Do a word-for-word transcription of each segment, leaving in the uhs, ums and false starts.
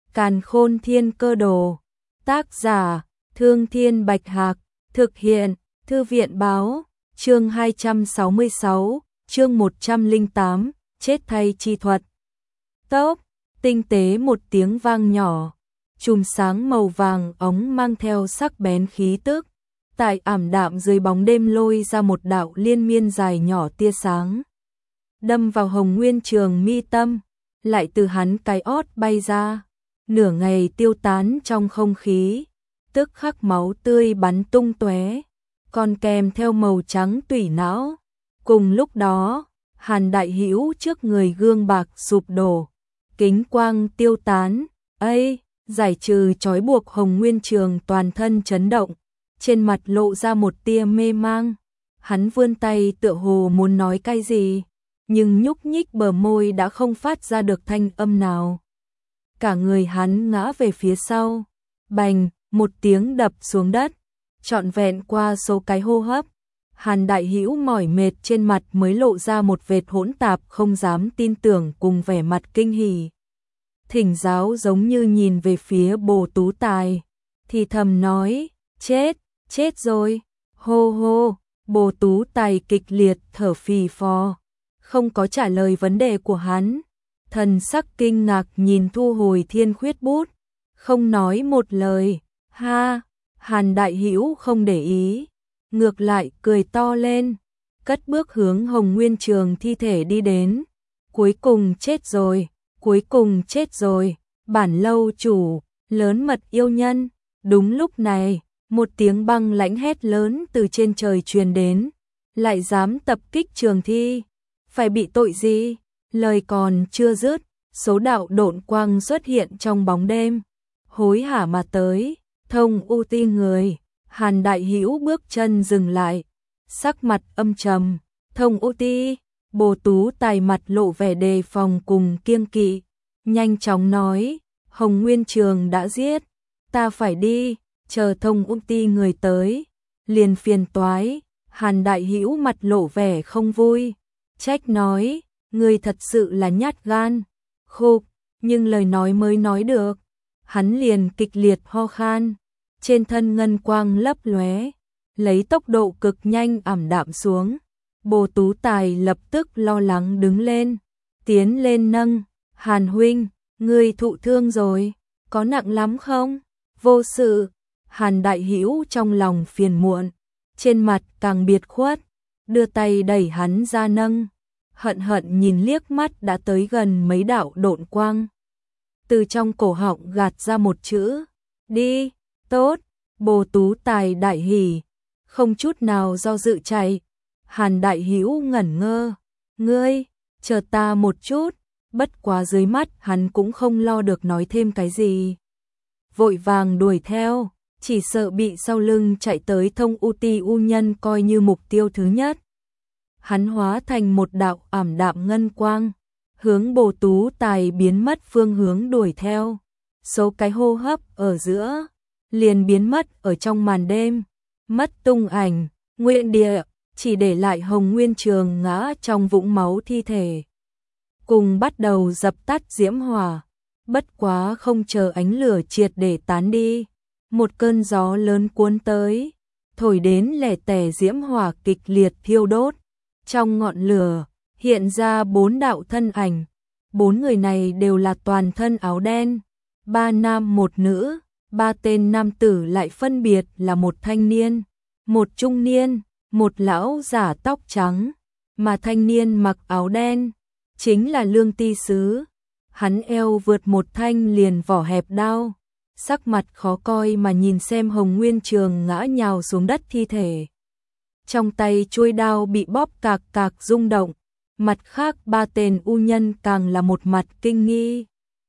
Càn Khôn Thiên Cơ Đồ. Tác giả: Thương Thiên Bạch Hạc. Thực hiện: Thư viện báo. Chương hai trăm sáu mươi sáu, chương một trăm lẻ tám, chết thay chi thuật. Tốc, tinh tế một tiếng vang nhỏ, chùm sáng màu vàng óng mang theo sắc bén khí tức, tại ảm đạm dưới bóng đêm lôi ra một đạo liên miên dài nhỏ tia sáng, đâm vào Hồng Nguyên Trường mi tâm, lại từ hắn cái ót bay ra, nửa ngày tiêu tán trong không khí, tức khắc máu tươi bắn tung tóe, còn kèm theo màu trắng tủy não. Cùng lúc đó, Hàn Đại Hữu trước người gương bạc sụp đổ, kính quang tiêu tán, ấy, giải trừ trói buộc Hồng Nguyên Trường toàn thân chấn động, trên mặt lộ ra một tia mê mang. Hắn vươn tay tựa hồ muốn nói cái gì, nhưng nhúc nhích bờ môi đã không phát ra được thanh âm nào. Cả người hắn ngã về phía sau, bành, một tiếng đập xuống đất, trọn vẹn qua số cái hô hấp. Hàn Đại Hữu mỏi mệt trên mặt mới lộ ra một vệt hỗn tạp không dám tin tưởng cùng vẻ mặt kinh hỉ. Thỉnh giáo giống như nhìn về phía Bồ Tú Tài, thì thầm nói, chết, chết rồi, hô hô. Bồ Tú Tài kịch liệt thở phì phò, không có trả lời vấn đề của hắn, thần sắc kinh ngạc nhìn thu hồi thiên khuyết bút, không nói một lời. Ha, Hàn Đại Hữu không để ý, ngược lại cười to lên, cất bước hướng Hồng Nguyên Trường thi thể đi đến. Cuối cùng chết rồi, cuối cùng chết rồi, bản lâu chủ, lớn mật yêu nhân. Đúng lúc này, một tiếng băng lãnh hét lớn từ trên trời truyền đến, lại dám tập kích trường thi, phải bị tội gì? Lời còn chưa dứt, số đạo độn quang xuất hiện trong bóng đêm, hối hả mà tới. Thông U Ti người, Hàn Đại Hữu bước chân dừng lại, sắc mặt âm trầm. Thông U Ti, Bồ Tú Tài mặt lộ vẻ đề phòng cùng kiêng kỵ, nhanh chóng nói, Hồng Nguyên Trường đã giết, ta phải đi, chờ Thông U Ti người tới, liền phiền toái. Hàn Đại Hữu mặt lộ vẻ không vui, trách nói, người thật sự là nhát gan. Khục, nhưng lời nói mới nói được, hắn liền kịch liệt ho khan, trên thân ngân quang lấp lóe, lấy tốc độ cực nhanh ảm đạm xuống. Bồ Tú Tài lập tức lo lắng đứng lên, tiến lên nâng, Hàn huynh, ngươi thụ thương rồi, có nặng lắm không? Vô sự. Hàn Đại Hữu trong lòng phiền muộn, trên mặt càng biệt khuất, đưa tay đẩy hắn ra nâng, hận hận nhìn liếc mắt đã tới gần mấy đạo độn quang, từ trong cổ họng gạt ra một chữ, đi. Tốt. Bồ Tú Tài đại hỉ, không chút nào do dự chạy. Hàn Đại Hữu ngẩn ngơ, ngươi, chờ ta một chút. Bất quá dưới mắt hắn cũng không lo được nói thêm cái gì, vội vàng đuổi theo, chỉ sợ bị sau lưng chạy tới Thông U Ti U nhân coi như mục tiêu thứ nhất. Hắn hóa thành một đạo ảm đạm ngân quang, hướng Bồ Tú Tài biến mất phương hướng đuổi theo, số cái hô hấp ở giữa liền biến mất ở trong màn đêm, mất tung ảnh. Nguyên địa chỉ để lại Hồng Nguyên Trường ngã trong vũng máu thi thể, cùng bắt đầu dập tắt diễm hỏa. Bất quá không chờ ánh lửa triệt để tán đi, một cơn gió lớn cuốn tới, thổi đến lẻ tẻ diễm hỏa kịch liệt thiêu đốt. Trong ngọn lửa hiện ra bốn đạo thân ảnh, bốn người này đều là toàn thân áo đen, ba nam một nữ. Ba tên nam tử lại phân biệt là một thanh niên, một trung niên, một lão giả tóc trắng, mà thanh niên mặc áo đen chính là Lương Ti Sứ. Hắn eo vượt một thanh liền vỏ hẹp đao, sắc mặt khó coi mà nhìn xem Hồng Nguyên Trường ngã nhào xuống đất thi thể, trong tay chuôi đao bị bóp cạc cạc rung động. Mặt khác ba tên u nhân càng là một mặt kinh nghi,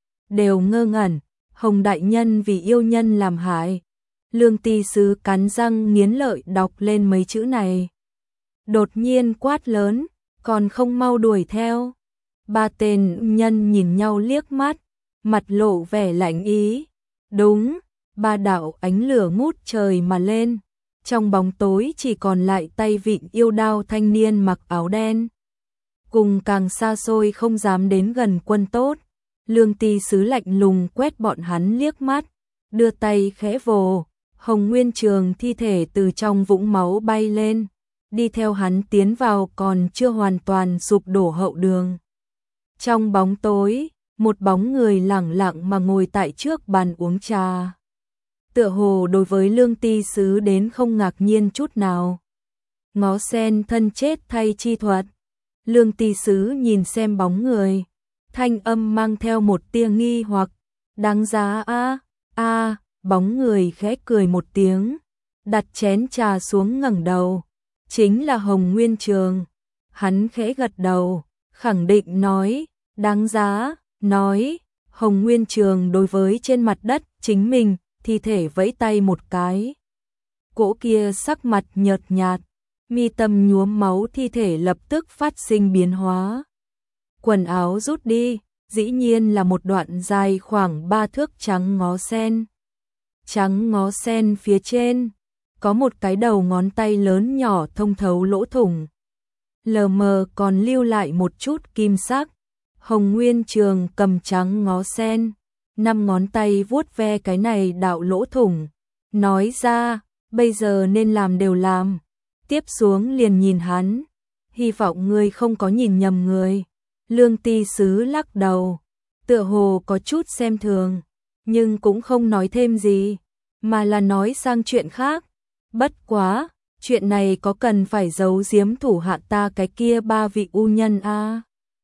đều ngơ ngẩn. Hồng đại nhân vì yêu nhân làm hại. Lương Ti Sứ cắn răng nghiến lợi đọc lên mấy chữ này, đột nhiên quát lớn, còn không mau đuổi theo. Ba tên nhân nhìn nhau liếc mắt, mặt lộ vẻ lạnh ý. Đúng, ba đạo ánh lửa ngút trời mà lên, trong bóng tối chỉ còn lại tay vịn yêu đao thanh niên mặc áo đen, cùng càng xa xôi không dám đến gần quân tốt, Lương Ti Sứ lạnh lùng quét bọn hắn liếc mắt, đưa tay khẽ vồ, Hồng Nguyên Trường thi thể từ trong vũng máu bay lên, đi theo hắn tiến vào còn chưa hoàn toàn sụp đổ hậu đường. Trong bóng tối, một bóng người lẳng lặng mà ngồi tại trước bàn uống trà. Tựa hồ đối với Lương Ti Sứ đến không ngạc nhiên chút nào. Ngó sen thân chết thay chi thuật. Lương Ti Sứ nhìn xem bóng người, thanh âm mang theo một tia nghi hoặc, đáng giá a a, bóng người khẽ cười một tiếng, đặt chén trà xuống ngẩng đầu, chính là Hồng Nguyên Trường. Hắn khẽ gật đầu, khẳng định nói, đáng giá, nói, Hồng Nguyên Trường đối với trên mặt đất chính mình, thi thể vẫy tay một cái. Cỗ kia sắc mặt nhợt nhạt, mi tâm nhuốm máu thi thể lập tức phát sinh biến hóa. Quần áo rút đi, dĩ nhiên là một đoạn dài khoảng ba thước trắng ngó sen. Trắng ngó sen phía trên, có một cái đầu ngón tay lớn nhỏ thông thấu lỗ thủng. Lờ mờ còn lưu lại một chút kim sắc. Hồng Nguyên Trường cầm trắng ngó sen, năm ngón tay vuốt ve cái này đạo lỗ thủng, nói ra, bây giờ nên làm đều làm. Tiếp xuống liền nhìn hắn, hy vọng ngươi không có nhìn nhầm người. Lương Ti Sứ lắc đầu, tựa hồ có chút xem thường, nhưng cũng không nói thêm gì, mà là nói sang chuyện khác. Bất quá, chuyện này có cần phải giấu giếm thủ hạ ta cái kia ba vị u nhân a? À?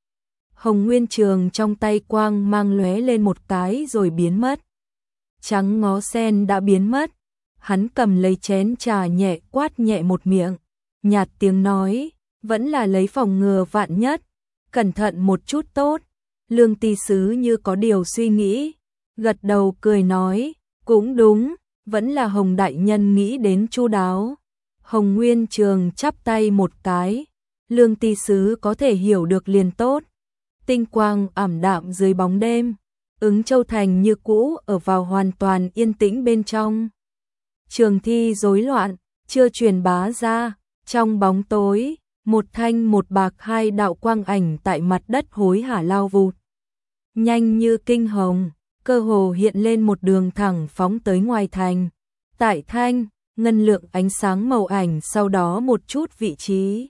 Hồng Nguyên Trường trong tay quang mang lóe lên một cái rồi biến mất. Trắng ngó sen đã biến mất, hắn cầm lấy chén trà nhẹ quát nhẹ một miệng, nhạt tiếng nói, vẫn là lấy phòng ngừa vạn nhất, cẩn thận một chút tốt. Lương Ti Sứ như có điều suy nghĩ, gật đầu cười nói, cũng đúng, vẫn là Hồng đại nhân nghĩ đến chu đáo. Hồng Nguyên Trường chắp tay một cái, Lương Ti Sứ có thể hiểu được liền tốt. Tinh quang ảm đạm dưới bóng đêm, Ứng Châu Thành như cũ ở vào hoàn toàn yên tĩnh bên trong. Trường thi rối loạn, chưa truyền bá ra, trong bóng tối, một thanh một bạc hai đạo quang ảnh tại mặt đất hối hả lao vụt. Nhanh như kinh hồng, cơ hồ hiện lên một đường thẳng phóng tới ngoài thành. Tại thanh, ngân lượng ánh sáng màu ảnh sau đó một chút vị trí.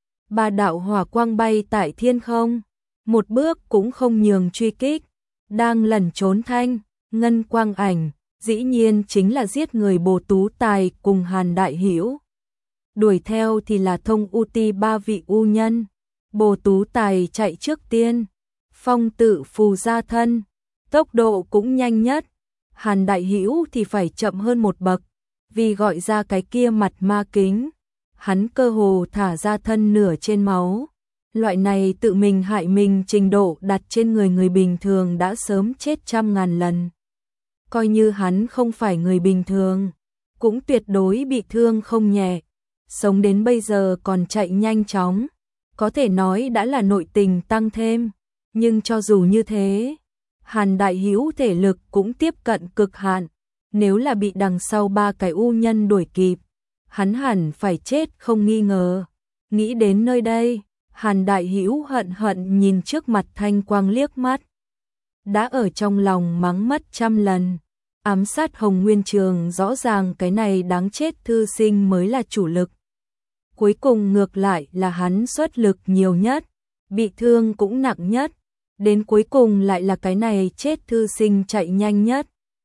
Ba đạo hỏa quang bay tại thiên không, một bước cũng không nhường truy kích. Đang lẩn trốn thanh, ngân quang ảnh, dĩ nhiên chính là giết người Bồ Tú Tài cùng Hàn Đại Hữu. Đuổi theo thì là Thông U Ti ba vị u nhân. Bồ Tú Tài chạy trước tiên, phong tự phù ra thân, tốc độ cũng nhanh nhất. Hàn Đại Hữu thì phải chậm hơn một bậc, vì gọi ra cái kia mặt ma kính, hắn cơ hồ thả ra thân nửa trên máu. Loại này tự mình hại mình trình độ đặt trên người người bình thường đã sớm chết trăm ngàn lần. Coi như hắn không phải người bình thường, cũng tuyệt đối bị thương không nhẹ. Sống đến bây giờ còn chạy nhanh chóng, có thể nói đã là nội tình tăng thêm. Nhưng cho dù như thế, Hàn Đại Hữu thể lực cũng tiếp cận cực hạn. Nếu là bị đằng sau ba cái u nhân đuổi kịp, hắn hẳn phải chết không nghi ngờ. Nghĩ đến nơi đây, Hàn Đại Hữu hận hận nhìn trước mặt thanh quang liếc mắt. Đã ở trong lòng mắng mất trăm lần. Ám sát Hồng Nguyên Trường rõ ràng cái này đáng chết thư sinh mới là chủ lực. Cuối cùng ngược lại là hắn xuất lực nhiều nhất, bị thương cũng nặng nhất. Đến cuối cùng lại là cái này chết thư sinh chạy nhanh nhất.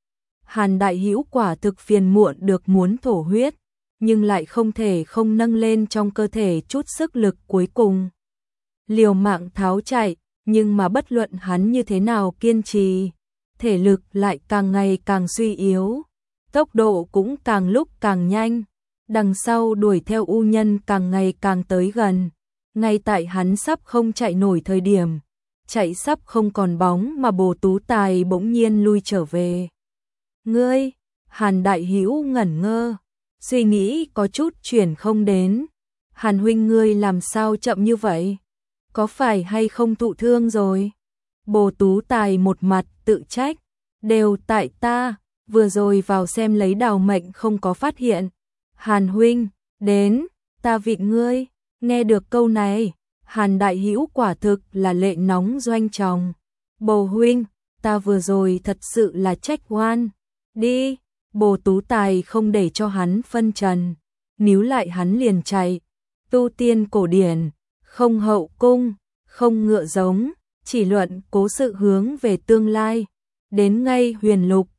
Hàn Đại Hữu quả thực phiền muộn được muốn thổ huyết, nhưng lại không thể không nâng lên trong cơ thể chút sức lực cuối cùng. Liều mạng tháo chạy, nhưng mà bất luận hắn như thế nào kiên trì, thể lực lại càng ngày càng suy yếu, tốc độ cũng càng lúc càng nhanh. Đằng sau đuổi theo u nhân càng ngày càng tới gần, ngay tại hắn sắp không chạy nổi thời điểm, chạy sắp không còn bóng mà Bồ Tú Tài bỗng nhiên lui trở về. Ngươi, Hàn Đại Hữu ngẩn ngơ, suy nghĩ có chút chuyển không đến. Hàn huynh ngươi làm sao chậm như vậy? Có phải hay không thụ thương rồi? Bồ Tú Tài một mặt tự trách, đều tại ta, vừa rồi vào xem lấy đào mệnh không có phát hiện. Hàn huynh, đến, ta vịn ngươi. Nghe được câu này, Hàn Đại Hữu quả thực là lệ nóng doanh tròng. Bồ huynh, ta vừa rồi thật sự là trách oan. Đi, Bồ Tú Tài không để cho hắn phân trần, níu lại hắn liền chạy. Tu tiên cổ điển, không hậu cung, không ngựa giống, chỉ luận cố sự hướng về tương lai. Đến ngay huyền lục,